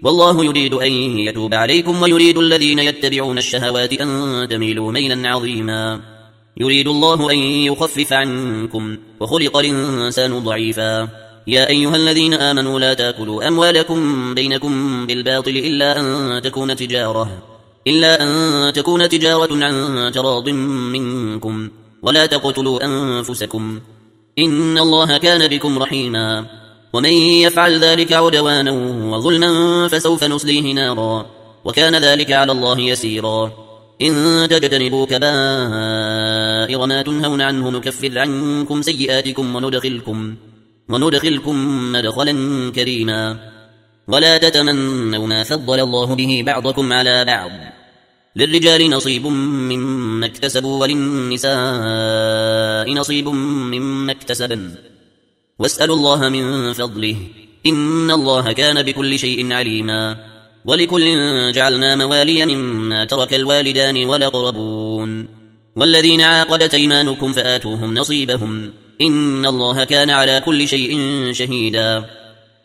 والله يريد أن يتوب عليكم ويريد الذين يتبعون الشهوات أن تميلوا ميلا عظيما. يريد الله أن يخفف عنكم وخلق الإنسان ضعيفا. يا أيها الذين آمنوا لا تأكلوا أموالكم بينكم بالباطل إلا أن تكون تجارة عن تراض منكم ولا تقتلوا أنفسكم إن الله كان بكم رحيما. ومن يفعل ذلك عدوانا وظلما فسوف نصليه نارا وكان ذلك على الله يسيرا. إن تجتنبوا كبائر ما تنهون عنه نكفر عنكم سيئاتكم وندخلكم مدخلا كريما. ولا تتمنوا ما فضل الله به بعضكم على بعض للرجال نصيب مما اكتسبوا وللنساء نصيب مما اكتسبن واسألوا الله من فضله إن الله كان بكل شيء عليما. ولكل جعلنا موالي مما ترك الوالدان والأقربون والذين عاقدت أيمانكم فآتوهم نصيبهم إن الله كان على كل شيء شهيدا.